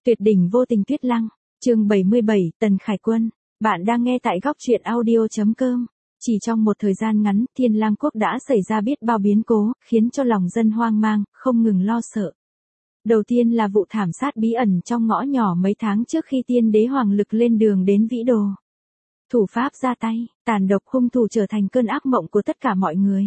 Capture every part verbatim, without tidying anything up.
Tuyệt đỉnh vô tình Tuyết Lăng, chương bảy mươi bảy, Tần Khải Quân. Bạn đang nghe tại góc truyện audio chấm com. Chỉ trong một thời gian ngắn, Thiên Lang quốc đã xảy ra biết bao biến cố, khiến cho lòng dân hoang mang, không ngừng lo sợ. Đầu tiên là vụ thảm sát bí ẩn trong ngõ nhỏ mấy tháng trước khi tiên đế hoàng lực lên đường đến Vĩ Đồ. Thủ pháp ra tay, tàn độc hung thủ trở thành cơn ác mộng của tất cả mọi người.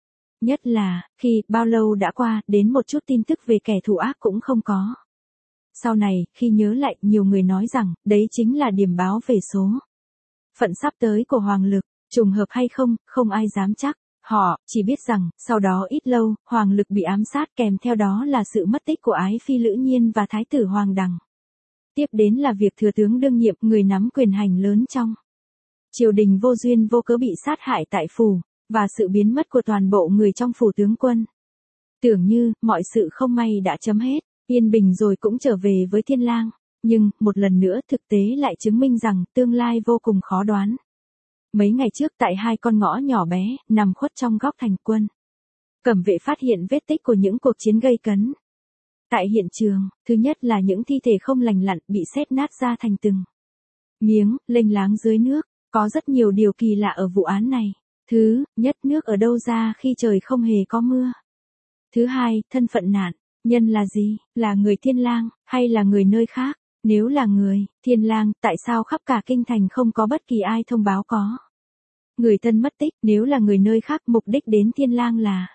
Nhất là, khi bao lâu đã qua, đến một chút tin tức về kẻ thù ác cũng không có. Sau này, khi nhớ lại, nhiều người nói rằng, đấy chính là điểm báo về số phận sắp tới của Hoàng Lực, trùng hợp hay không, không ai dám chắc. Họ chỉ biết rằng, sau đó ít lâu, Hoàng Lực bị ám sát, kèm theo đó là sự mất tích của Ái Phi Lữ Nhiên và Thái tử Hoàng Đằng. Tiếp đến là việc thừa tướng đương nhiệm, người nắm quyền hành lớn trong triều đình vô duyên vô cớ bị sát hại tại phủ, và sự biến mất của toàn bộ người trong phủ tướng quân. Tưởng như, mọi sự không may đã chấm hết, yên bình rồi cũng trở về với Thiên Lang. Nhưng, một lần nữa thực tế lại chứng minh rằng, tương lai vô cùng khó đoán. Mấy ngày trước tại hai con ngõ nhỏ bé, nằm khuất trong góc thành quân. Cẩm vệ phát hiện vết tích của những cuộc chiến gây cấn. Tại hiện trường, thứ nhất là những thi thể không lành lặn bị xếp nát ra thành từng miếng, lênh láng dưới nước. Có rất nhiều điều kỳ lạ ở vụ án này. Thứ nhất, nước ở đâu ra khi trời không hề có mưa. Thứ hai, thân phận nạn nhân là gì, là người Thiên Lang, hay là người nơi khác? Nếu là người Thiên Lang, tại sao khắp cả kinh thành không có bất kỳ ai thông báo có người thân mất tích? Nếu là người nơi khác, mục đích đến Thiên Lang là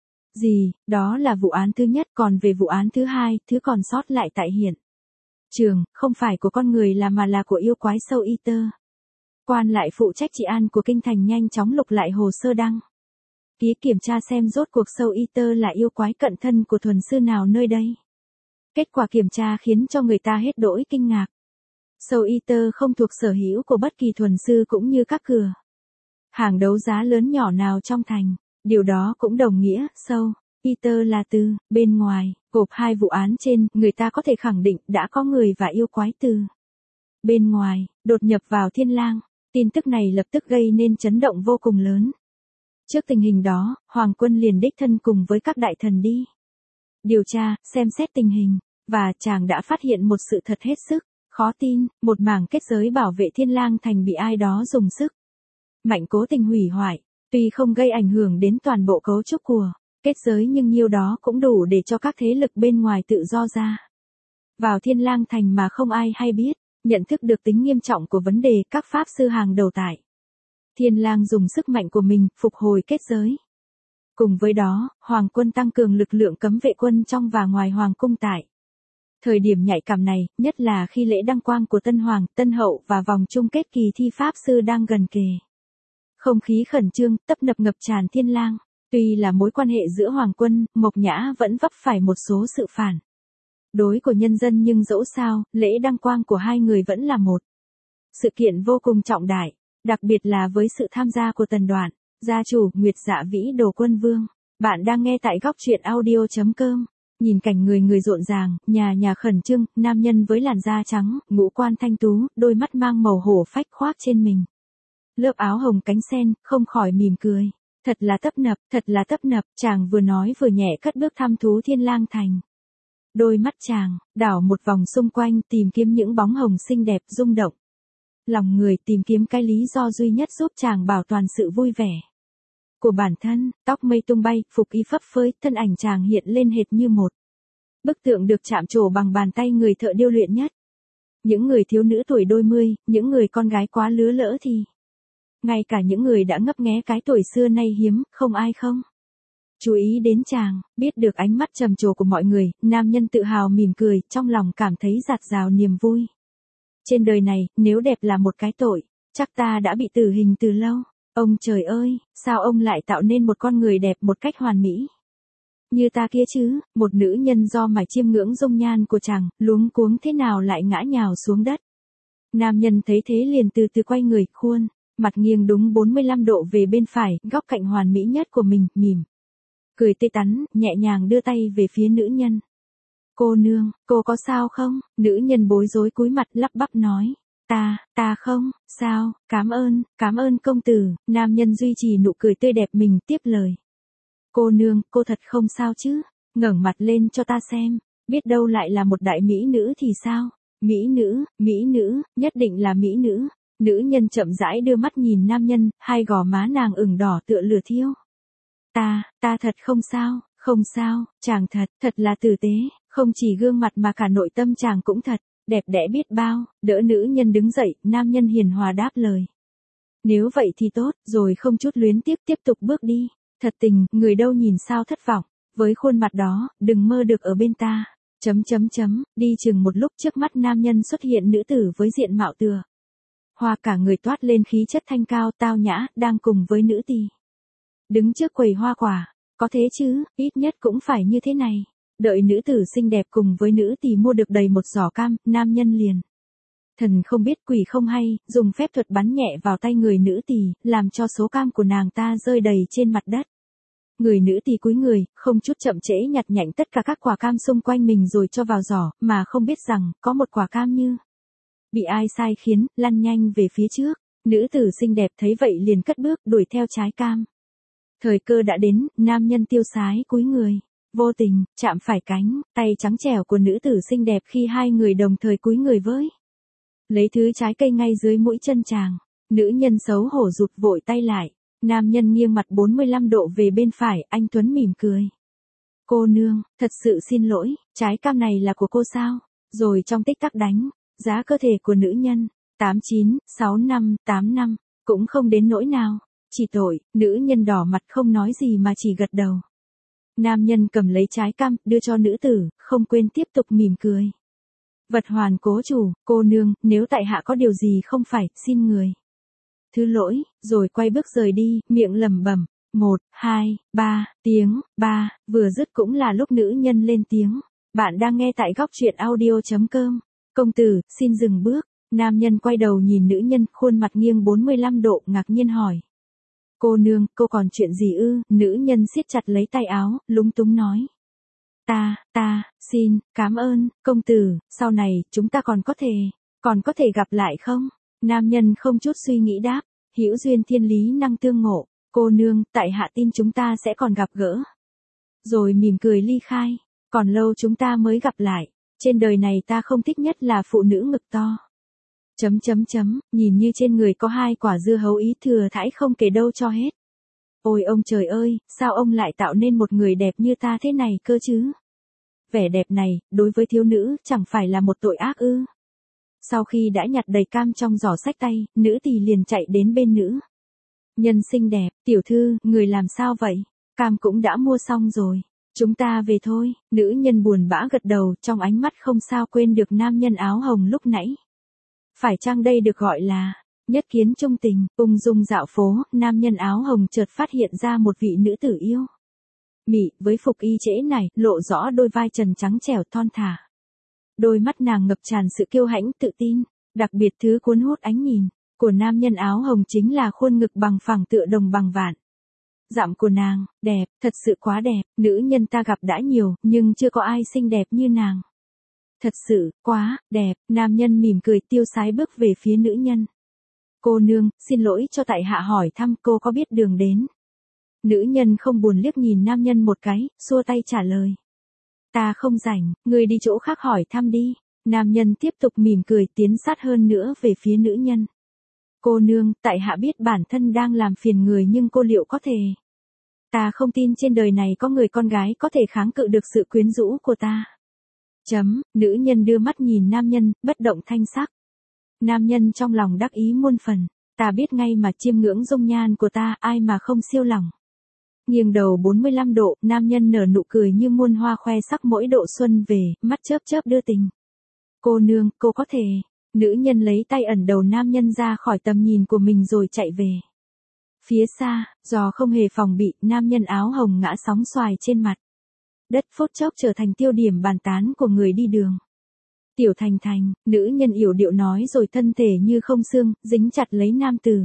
gì? Đó là vụ án thứ nhất. Còn về vụ án thứ hai, thứ còn sót lại tại hiện trường, không phải của con người là mà là của yêu quái sâu y tơ. Quan lại phụ trách trị an của kinh thành nhanh chóng lục lại hồ sơ đăng ký kiểm tra xem rốt cuộc sâu y tơ là yêu quái cận thân của thuần sư nào nơi đây. Kết quả kiểm tra khiến cho người ta hết đỗi kinh ngạc. Sâu y tơ không thuộc sở hữu của bất kỳ thuần sư cũng như các cửa hàng đấu giá lớn nhỏ nào trong thành. Điều đó cũng đồng nghĩa, sâu y tơ là từ bên ngoài. Gộp hai vụ án trên, người ta có thể khẳng định đã có người và yêu quái từ bên ngoài đột nhập vào Thiên Lang. Tin tức này lập tức gây nên chấn động vô cùng lớn. Trước tình hình đó, Hoàng Quân liền đích thân cùng với các đại thần đi điều tra, xem xét tình hình, và chàng đã phát hiện một sự thật hết sức khó tin, một mảng kết giới bảo vệ Thiên Lang thành bị ai đó dùng sức mạnh cố tình hủy hoại. Tuy không gây ảnh hưởng đến toàn bộ cấu trúc của kết giới nhưng nhiêu đó cũng đủ để cho các thế lực bên ngoài tự do ra vào Thiên Lang thành mà không ai hay biết. Nhận thức được tính nghiêm trọng của vấn đề, các pháp sư hàng đầu tại Thiên Lang dùng sức mạnh của mình phục hồi kết giới. Cùng với đó, Hoàng Quân tăng cường lực lượng cấm vệ quân trong và ngoài Hoàng cung tại thời điểm nhạy cảm này, nhất là khi lễ đăng quang của Tân Hoàng, Tân Hậu và vòng chung kết kỳ thi pháp sư đang gần kề. Không khí khẩn trương, tấp nập ngập tràn Thiên Lang. Tuy là mối quan hệ giữa Hoàng Quân, Mộc Nhã vẫn vấp phải một số sự phản đối của nhân dân, nhưng dẫu sao, lễ đăng quang của hai người vẫn là một sự kiện vô cùng trọng đại, đặc biệt là với sự tham gia của Tần Đoản, gia chủ, Nguyệt Dạ Vĩ Đồ Quân Vương. Bạn đang nghe tại góc truyện audio chấm com. Nhìn cảnh người người rộn ràng, nhà nhà khẩn trương, nam nhân với làn da trắng, ngũ quan thanh tú, đôi mắt mang màu hổ phách khoác trên mình lớp áo hồng cánh sen, không khỏi mỉm cười. Thật là tấp nập, thật là tấp nập. Chàng vừa nói vừa nhẹ cất bước thăm thú Thiên Lang thành. Đôi mắt chàng đảo một vòng xung quanh, tìm kiếm những bóng hồng xinh đẹp rung động lòng người, tìm kiếm cái lý do duy nhất giúp chàng bảo toàn sự vui vẻ của bản thân. Tóc mây tung bay, phục y phấp phới, thân ảnh chàng hiện lên hệt như một bức tượng được chạm trổ bằng bàn tay người thợ điêu luyện nhất. Những người thiếu nữ tuổi đôi mươi, những người con gái quá lứa lỡ thì ngay cả những người đã ngấp nghé cái tuổi xưa nay hiếm, không ai không chú ý đến chàng. Biết được ánh mắt trầm trồ của mọi người, nam nhân tự hào mỉm cười, trong lòng cảm thấy dạt dào niềm vui. Trên đời này, nếu đẹp là một cái tội, chắc ta đã bị tử hình từ lâu. Ông trời ơi, sao ông lại tạo nên một con người đẹp một cách hoàn mỹ như ta kia chứ? Một nữ nhân do mải chiêm ngưỡng dung nhan của chàng, luống cuống thế nào lại ngã nhào xuống đất. Nam nhân thấy thế liền từ từ quay người, khuôn mặt nghiêng đúng bốn mươi lăm độ về bên phải, góc cạnh hoàn mỹ nhất của mình, mỉm cười tươi tắn, nhẹ nhàng đưa tay về phía nữ nhân. Cô nương, cô có sao không? Nữ nhân bối rối cúi mặt lắp bắp nói. Ta, ta không, sao, cảm ơn, cảm ơn công tử. Nam nhân duy trì nụ cười tươi đẹp mình tiếp lời. Cô nương, cô thật không sao chứ? Ngẩng mặt lên cho ta xem. Biết đâu lại là một đại mỹ nữ thì sao? Mỹ nữ, mỹ nữ, nhất định là mỹ nữ. Nữ nhân chậm rãi đưa mắt nhìn nam nhân, hai gò má nàng ửng đỏ tựa lửa thiêu. Ta, ta thật không sao, không sao, chàng thật, thật là tử tế, không chỉ gương mặt mà cả nội tâm chàng cũng thật, đẹp đẽ biết bao, đỡ nữ nhân đứng dậy, nam nhân hiền hòa đáp lời. Nếu vậy thì tốt, rồi không chút luyến tiếc tiếp tục bước đi. Thật tình, người đâu nhìn sao thất vọng, với khuôn mặt đó, đừng mơ được ở bên ta. Chấm chấm chấm, đi chừng một lúc trước mắt nam nhân xuất hiện nữ tử với diện mạo tựa hoa, cả người toát lên khí chất thanh cao tao nhã, đang cùng với nữ tỳ đứng trước quầy hoa quả. Có thế chứ, ít nhất cũng phải như thế này. Đợi nữ tử xinh đẹp cùng với nữ tỳ mua được đầy một giỏ cam, nam nhân liền thần không biết quỷ không hay, dùng phép thuật bắn nhẹ vào tay người nữ tỳ, làm cho số cam của nàng ta rơi đầy trên mặt đất. Người nữ tỳ cúi người, không chút chậm trễ nhặt nhạnh tất cả các quả cam xung quanh mình rồi cho vào giỏ, mà không biết rằng, có một quả cam như bị ai sai khiến, lăn nhanh về phía trước. Nữ tử xinh đẹp thấy vậy liền cất bước, đuổi theo trái cam. Thời cơ đã đến, nam nhân tiêu sái cúi người, vô tình, chạm phải cánh, tay trắng trẻo của nữ tử xinh đẹp khi hai người đồng thời cúi người với. Lấy thứ trái cây ngay dưới mũi chân chàng. Nữ nhân xấu hổ rụt vội tay lại. Nam nhân nghiêng mặt bốn mươi lăm độ về bên phải, anh Tuấn mỉm cười. Cô nương, thật sự xin lỗi, trái cam này là của cô sao? Rồi trong tích tắc đánh giá cơ thể của nữ nhân. tám chín, sáu năm, tám năm, cũng không đến nỗi nào. Chỉ tội, nữ nhân đỏ mặt không nói gì mà chỉ gật đầu. Nam nhân cầm lấy trái cam, đưa cho nữ tử, không quên tiếp tục mỉm cười. Vật hoàn cố chủ, cô nương, nếu tại hạ có điều gì không phải, xin người thứ lỗi, rồi quay bước rời đi, miệng lẩm bẩm, một, hai, ba, tiếng, ba, vừa dứt cũng là lúc nữ nhân lên tiếng. Bạn đang nghe tại góc truyện audio chấm com. Công tử, xin dừng bước. Nam nhân quay đầu nhìn nữ nhân, khuôn mặt nghiêng bốn mươi lăm độ, ngạc nhiên hỏi. Cô nương, cô còn chuyện gì ư? Nữ nhân siết chặt lấy tay áo, lúng túng nói. Ta, ta, xin, cảm ơn, công tử, sau này, chúng ta còn có thể, còn có thể gặp lại không? Nam nhân không chút suy nghĩ đáp, hữu duyên thiên lý năng tương ngộ, cô nương, tại hạ tin chúng ta sẽ còn gặp gỡ. Rồi mỉm cười ly khai, còn lâu chúng ta mới gặp lại, trên đời này ta không thích nhất là phụ nữ ngực to. Chấm chấm chấm, nhìn như trên người có hai quả dưa hấu ý thừa thãi không kể đâu cho hết. Ôi ông trời ơi, sao ông lại tạo nên một người đẹp như ta thế này cơ chứ? Vẻ đẹp này, đối với thiếu nữ, chẳng phải là một tội ác ư? Sau khi đã nhặt đầy cam trong giỏ xách tay, nữ tỳ liền chạy đến bên nữ nhân xinh đẹp, tiểu thư, người làm sao vậy? Cam cũng đã mua xong rồi, chúng ta về thôi. Nữ nhân buồn bã gật đầu, trong ánh mắt không sao quên được nam nhân áo hồng lúc nãy. Phải chăng đây được gọi là nhất kiến trung tình? Ung dung dạo phố, nam nhân áo hồng chợt phát hiện ra một vị nữ tử yêu mị, với phục y trễ này, lộ rõ đôi vai trần trắng trẻo thon thả. Đôi mắt nàng ngập tràn sự kiêu hãnh tự tin, đặc biệt thứ cuốn hút ánh nhìn của nam nhân áo hồng chính là khuôn ngực bằng phẳng tựa đồng bằng vạn dặm của nàng, đẹp, thật sự quá đẹp, nữ nhân ta gặp đã nhiều, nhưng chưa có ai xinh đẹp như nàng. Thật sự, quá, đẹp, nam nhân mỉm cười tiêu sái bước về phía nữ nhân. Cô nương, xin lỗi cho tại hạ hỏi thăm cô có biết đường đến. Nữ nhân không buồn liếc nhìn nam nhân một cái, xua tay trả lời. Ta không rảnh, người đi chỗ khác hỏi thăm đi. Nam nhân tiếp tục mỉm cười tiến sát hơn nữa về phía nữ nhân. Cô nương, tại hạ biết bản thân đang làm phiền người nhưng cô liệu có thể? Ta không tin trên đời này có người con gái có thể kháng cự được sự quyến rũ của ta. Chấm, nữ nhân đưa mắt nhìn nam nhân, bất động thanh sắc. Nam nhân trong lòng đắc ý muôn phần. Ta biết ngay mà chiêm ngưỡng dung nhan của ta, ai mà không siêu lòng. Nghiêng đầu bốn mươi lăm độ, nam nhân nở nụ cười như muôn hoa khoe sắc mỗi độ xuân về, mắt chớp chớp đưa tình. Cô nương, cô có thể. Nữ nhân lấy tay ẩn đầu nam nhân ra khỏi tầm nhìn của mình rồi chạy về. Phía xa, do không hề phòng bị, nam nhân áo hồng ngã sóng xoài trên mặt đất, phút chốc trở thành tiêu điểm bàn tán của người đi đường. Tiểu Thành Thành, nữ nhân yểu điệu nói rồi thân thể như không xương, dính chặt lấy nam tử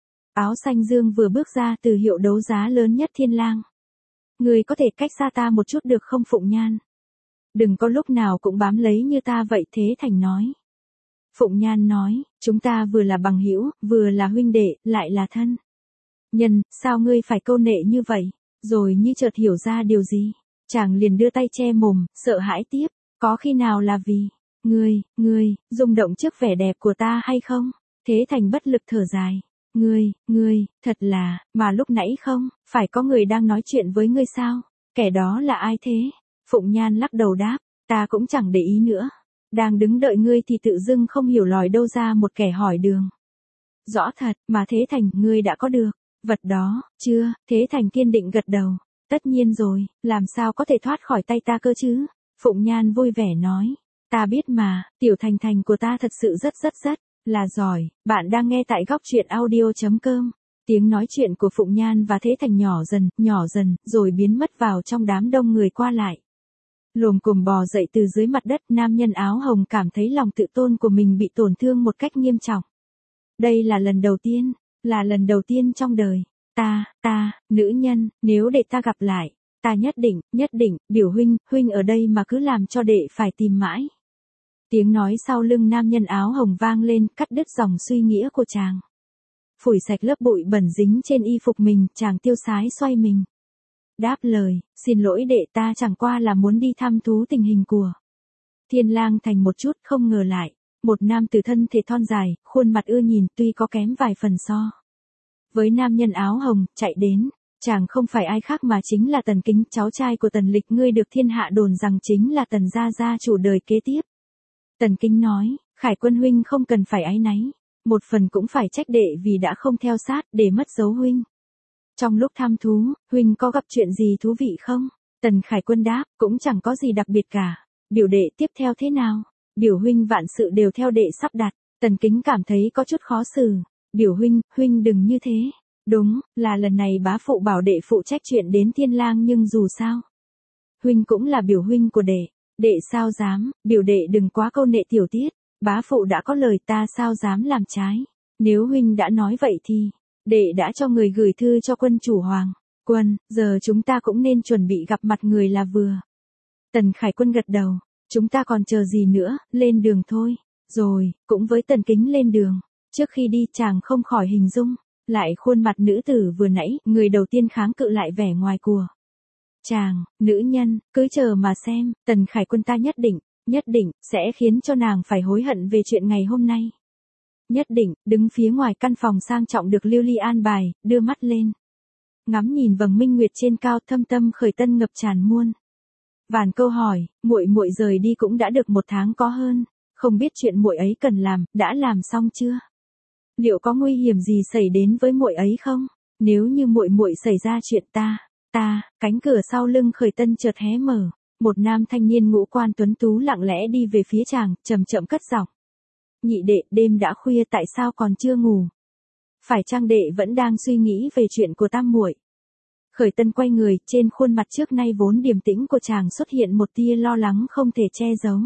áo xanh dương vừa bước ra từ hiệu đấu giá lớn nhất Thiên Lang. Người có thể cách xa ta một chút được không Phụng Nhan? Đừng có lúc nào cũng bám lấy như ta vậy. Thế Thành nói. Phụng Nhan nói, chúng ta vừa là bằng hữu, vừa là huynh đệ, lại là thân nhân, sao ngươi phải câu nệ như vậy? Rồi như chợt hiểu ra điều gì, chàng liền đưa tay che mồm, sợ hãi tiếp. Có khi nào là vì, ngươi, ngươi, rung động trước vẻ đẹp của ta hay không? Thế Thành bất lực thở dài. Ngươi, ngươi, thật là, mà lúc nãy không, phải có người đang nói chuyện với ngươi sao? Kẻ đó là ai thế? Phụng Nhan lắc đầu đáp, ta cũng chẳng để ý nữa. Đang đứng đợi ngươi thì tự dưng không hiểu lòi đâu ra một kẻ hỏi đường. Rõ thật, mà Thế Thành, ngươi đã có được vật đó, chưa? Thế Thành kiên định gật đầu. Tất nhiên rồi, làm sao có thể thoát khỏi tay ta cơ chứ? Phụng Nhan vui vẻ nói. Ta biết mà, tiểu Thành Thành của ta thật sự rất rất rất là giỏi. Bạn đang nghe tại góc truyện audio.com. Tiếng nói chuyện của Phụng Nhan và Thế Thành nhỏ dần, nhỏ dần, rồi biến mất vào trong đám đông người qua lại. Lồm cồm bò dậy từ dưới mặt đất, nam nhân áo hồng cảm thấy lòng tự tôn của mình bị tổn thương một cách nghiêm trọng. Đây là lần đầu tiên, là lần đầu tiên trong đời. Ta, ta, nữ nhân, nếu để ta gặp lại, ta nhất định, nhất định, biểu huynh, huynh ở đây mà cứ làm cho đệ phải tìm mãi. Tiếng nói sau lưng nam nhân áo hồng vang lên, cắt đứt dòng suy nghĩa của chàng. Phủi sạch lớp bụi bẩn dính trên y phục mình, chàng tiêu sái xoay mình. Đáp lời, xin lỗi đệ, ta chẳng qua là muốn đi thăm thú tình hình của Thiên Lang Thành một chút, không ngờ lại. Một nam tử thân thể thon dài, khuôn mặt ưa nhìn, tuy có kém vài phần so với nam nhân áo hồng, chạy đến. Chàng không phải ai khác mà chính là Tần Kính, cháu trai của Tần Lịch, ngươi được thiên hạ đồn rằng chính là Tần gia gia chủ đời kế tiếp. Tần Kính nói, Khải Quân huynh không cần phải áy náy, một phần cũng phải trách đệ vì đã không theo sát, để mất dấu huynh. Trong lúc thăm thú, huynh có gặp chuyện gì thú vị không? Tần Khải Quân đáp, cũng chẳng có gì đặc biệt cả. Biểu đệ tiếp theo thế nào? Biểu huynh vạn sự đều theo đệ sắp đặt. Tần Kính cảm thấy có chút khó xử. Biểu huynh, huynh đừng như thế. Đúng, là lần này bá phụ bảo đệ phụ trách chuyện đến Thiên Lang, nhưng dù sao, huynh cũng là biểu huynh của đệ. Đệ sao dám, biểu đệ đừng quá câu nệ tiểu tiết. Bá phụ đã có lời, ta sao dám làm trái. Nếu huynh đã nói vậy thì, đệ đã cho người gửi thư cho quân chủ Hoàng Quân, giờ chúng ta cũng nên chuẩn bị gặp mặt người là vừa. Tần Khải Quân gật đầu, chúng ta còn chờ gì nữa, lên đường thôi. Rồi, cũng với Tần Kính lên đường. Trước khi đi chàng không khỏi hình dung lại khuôn mặt nữ tử vừa nãy, người đầu tiên kháng cự lại vẻ ngoài của chàng. Nữ nhân, cứ chờ mà xem, Tần Khải Quân ta nhất định, nhất định, sẽ khiến cho nàng phải hối hận về chuyện ngày hôm nay. Nhất định. Đứng phía ngoài căn phòng sang trọng được Lưu Ly an bài, đưa mắt lên, ngắm nhìn vầng minh nguyệt trên cao, thâm tâm Khởi Tân ngập tràn muôn vàn câu hỏi. Muội muội rời đi cũng đã được một tháng có hơn, không biết chuyện muội ấy cần làm, đã làm xong chưa? Liệu có nguy hiểm gì xảy đến với muội ấy không? Nếu như muội muội xảy ra chuyện ta, ta, cánh cửa sau lưng Khởi Tân chợt hé mở, một nam thanh niên ngũ quan tuấn tú lặng lẽ đi về phía chàng, chậm chậm cất giọng. Nhị đệ, đêm đã khuya tại sao còn chưa ngủ? Phải chăng đệ vẫn đang suy nghĩ về chuyện của tam muội? Khởi Tân quay người, trên khuôn mặt trước nay vốn điềm tĩnh của chàng xuất hiện một tia lo lắng không thể che giấu.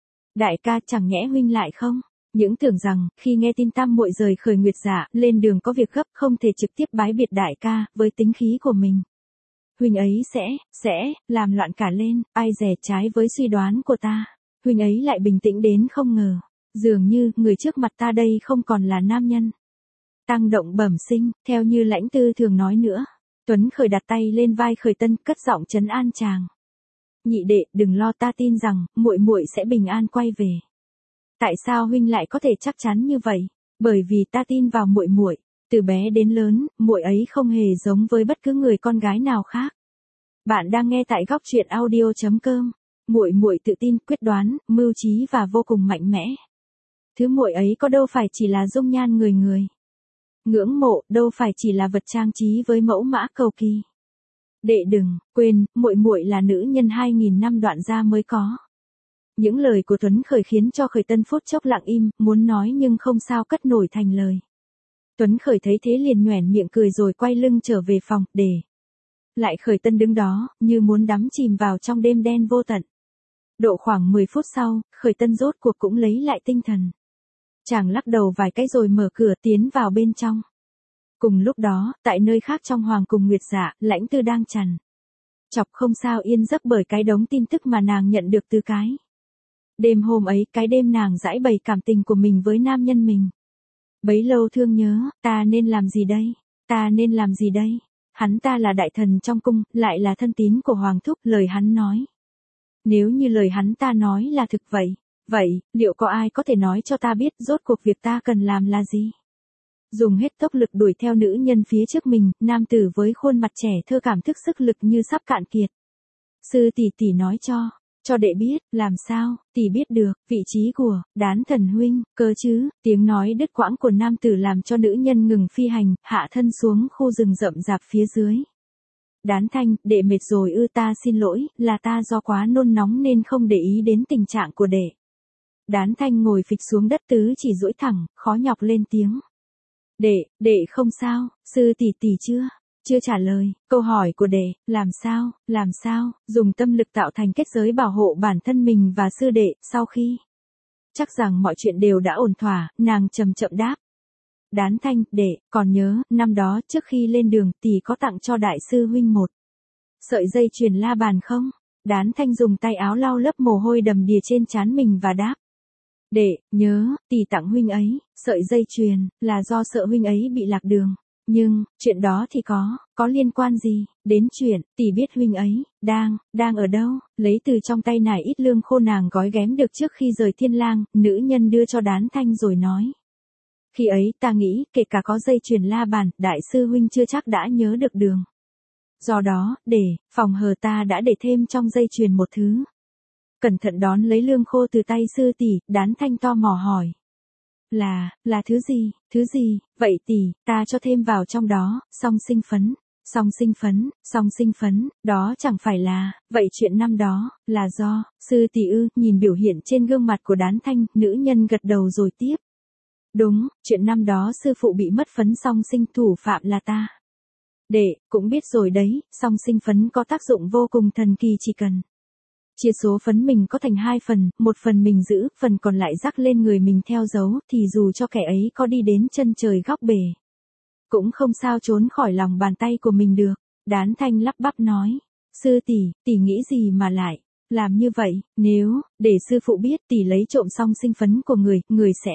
Đại ca, chẳng nhẽ huynh lại không? Những tưởng rằng, khi nghe tin tam muội rời Khởi Nguyệt Dạ, lên đường có việc gấp, không thể trực tiếp bái biệt đại ca, với tính khí của mình. Huynh ấy sẽ, sẽ, làm loạn cả lên, ai dè trái với suy đoán của ta. Huynh ấy lại bình tĩnh đến không ngờ. Dường như, người trước mặt ta đây không còn là nam nhân tăng động bẩm sinh, theo như lãnh tư thường nói nữa. Tuấn Khởi đặt tay lên vai Khởi Tân, cất giọng trấn an chàng. Nhị đệ, đừng lo, ta tin rằng, muội muội sẽ bình an quay về. Tại sao huynh lại có thể chắc chắn như vậy? Bởi vì ta tin vào muội muội. Từ bé đến lớn, muội ấy không hề giống với bất cứ người con gái nào khác. Bạn đang nghe tại góc truyện audio.com. Muội muội tự tin, quyết đoán, mưu trí và vô cùng mạnh mẽ. Thứ muội ấy có đâu phải chỉ là dung nhan người người ngưỡng mộ, đâu phải chỉ là vật trang trí với mẫu mã cầu kỳ. Đệ đừng quên, muội muội là nữ nhân hai nghìn năm đoạn gia mới có. Những lời của Tuấn Khởi khiến cho Khởi Tân phút chốc lặng im, muốn nói nhưng không sao cất nổi thành lời. Tuấn Khởi thấy thế liền nhoẻn miệng cười rồi quay lưng trở về phòng, để lại Khởi Tân đứng đó, như muốn đắm chìm vào trong đêm đen vô tận. Độ khoảng mười phút sau, Khởi Tân rốt cuộc cũng lấy lại tinh thần. Chàng lắc đầu vài cái rồi mở cửa tiến vào bên trong. Cùng lúc đó, tại nơi khác trong Hoàng Cung Nguyệt Dạ, Lãnh Tư đang trằn chọc không sao yên giấc bởi cái đống tin tức mà nàng nhận được từ cái đêm hôm ấy, cái đêm nàng giãi bày cảm tình của mình với nam nhân mình. Bấy lâu thương nhớ, ta nên làm gì đây? Ta nên làm gì đây? Hắn ta là đại thần trong cung, lại là thân tín của Hoàng thúc, lời hắn nói Nếu như lời hắn ta nói là thực vậy, vậy, liệu có ai có thể nói cho ta biết rốt cuộc việc ta cần làm là gì? Dùng hết tốc lực đuổi theo nữ nhân phía trước mình, nam tử với khuôn mặt trẻ thơ cảm thức sức lực như sắp cạn kiệt. Sư tỷ tỷ nói cho, cho đệ biết, làm sao, tỷ biết được, vị trí của, Đán thần huynh, cơ chứ, tiếng nói đứt quãng của nam tử làm cho nữ nhân ngừng phi hành, hạ thân xuống khu rừng rậm rạp phía dưới. Đán Thanh, đệ mệt rồi ư? Ta xin lỗi, là ta do quá nôn nóng nên không để ý đến tình trạng của đệ. Đán Thanh ngồi phịch xuống đất, tứ chỉ duỗi thẳng, khó nhọc lên tiếng. Đệ, đệ không sao, sư tỷ tỷ chưa? Chưa trả lời, câu hỏi của đệ, làm sao, làm sao, dùng tâm lực tạo thành kết giới bảo hộ bản thân mình và sư đệ, sau khi chắc rằng mọi chuyện đều đã ổn thỏa, nàng chậm chậm đáp. Đán Thanh, đệ, còn nhớ, năm đó trước khi lên đường, tỷ có tặng cho đại sư huynh một sợi dây chuyền la bàn không? Đán Thanh dùng tay áo lau lớp mồ hôi đầm đìa trên trán mình và đáp. Đệ, nhớ, tỷ tặng huynh ấy, sợi dây chuyền, là do sợ huynh ấy bị lạc đường. Nhưng, chuyện đó thì có, có liên quan gì, đến chuyện, tỷ biết huynh ấy, đang, đang ở đâu, lấy từ trong tay nải ít lương khô nàng gói ghém được trước khi rời Thiên Lang, nữ nhân đưa cho Đán Thanh rồi nói. Khi ấy ta nghĩ, kể cả có dây chuyền la bàn, đại sư huynh chưa chắc đã nhớ được đường. Do đó, để, phòng hờ ta đã để thêm trong dây chuyền một thứ. Cẩn thận đón lấy lương khô từ tay sư tỷ, Đán Thanh to mò hỏi. Là, là thứ gì, thứ gì, vậy tỷ, ta cho thêm vào trong đó, song sinh phấn, song sinh phấn, song sinh phấn, đó chẳng phải là, vậy chuyện năm đó, là do, sư tỷ ư? Nhìn biểu hiện trên gương mặt của Đán Thanh, nữ nhân gật đầu rồi tiếp. Đúng, chuyện năm đó sư phụ bị mất phấn song sinh, thủ phạm là ta. Đệ, cũng biết rồi đấy, song sinh phấn có tác dụng vô cùng thần kỳ, chỉ cần chia số phấn mình có thành hai phần, một phần mình giữ, phần còn lại rắc lên người mình theo dấu, thì dù cho kẻ ấy có đi đến chân trời góc bể, cũng không sao trốn khỏi lòng bàn tay của mình được. Đán Thanh lắp bắp nói, sư tỷ, tỷ nghĩ gì mà lại làm như vậy? Nếu để sư phụ biết tỷ lấy trộm song sinh phấn của người, người sẽ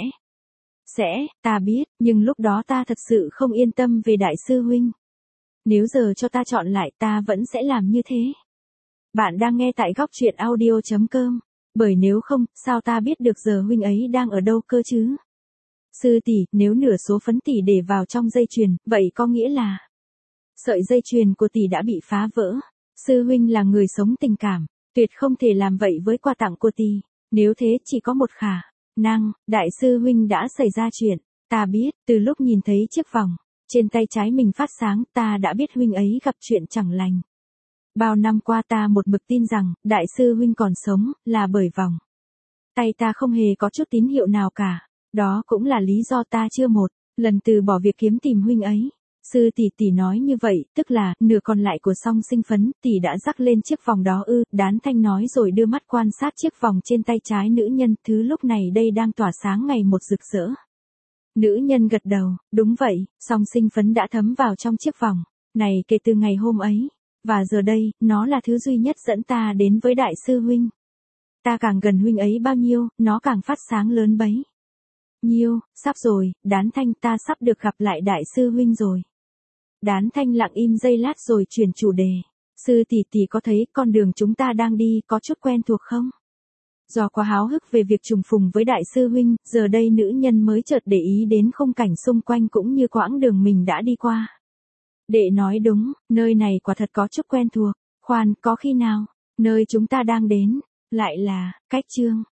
sẽ, ta biết, nhưng lúc đó ta thật sự không yên tâm về đại sư huynh. Nếu giờ cho ta chọn lại, ta vẫn sẽ làm như thế. Bạn đang nghe tại góc truyện audio chấm com, bởi nếu không, sao ta biết được giờ huynh ấy đang ở đâu cơ chứ? Sư tỷ, nếu nửa số phấn tỷ để vào trong dây chuyền, vậy có nghĩa là sợi dây chuyền của tỷ đã bị phá vỡ. Sư huynh là người sống tình cảm, tuyệt không thể làm vậy với quà tặng của tỷ. Nếu thế chỉ có một khả năng, đại sư huynh đã xảy ra chuyện. Ta biết, từ lúc nhìn thấy chiếc vòng trên tay trái mình phát sáng, ta đã biết huynh ấy gặp chuyện chẳng lành. Bao năm qua ta một mực tin rằng, đại sư huynh còn sống, là bởi vòng tay ta không hề có chút tín hiệu nào cả. Đó cũng là lý do ta chưa một lần từ bỏ việc kiếm tìm huynh ấy. Sư tỷ tỷ nói như vậy, tức là, nửa còn lại của song sinh phấn, tỷ đã rắc lên chiếc vòng đó ư? Đán Thanh nói rồi đưa mắt quan sát chiếc vòng trên tay trái nữ nhân, thứ lúc này đây đang tỏa sáng ngày một rực rỡ. Nữ nhân gật đầu, đúng vậy, song sinh phấn đã thấm vào trong chiếc vòng này kể từ ngày hôm ấy. Và giờ đây, nó là thứ duy nhất dẫn ta đến với đại sư huynh. Ta càng gần huynh ấy bao nhiêu, nó càng phát sáng lớn bấy nhiêu. Sắp rồi, Đán Thanh, ta sắp được gặp lại đại sư huynh rồi. Đán Thanh lặng im giây lát rồi chuyển chủ đề. Sư tỷ tỷ có thấy con đường chúng ta đang đi có chút quen thuộc không? Do quá háo hức về việc trùng phùng với đại sư huynh, giờ đây nữ nhân mới chợt để ý đến khung cảnh xung quanh cũng như quãng đường mình đã đi qua. Đệ nói đúng, nơi này quả thật có chút quen thuộc. Khoan, có khi nào nơi chúng ta đang đến lại là cách chương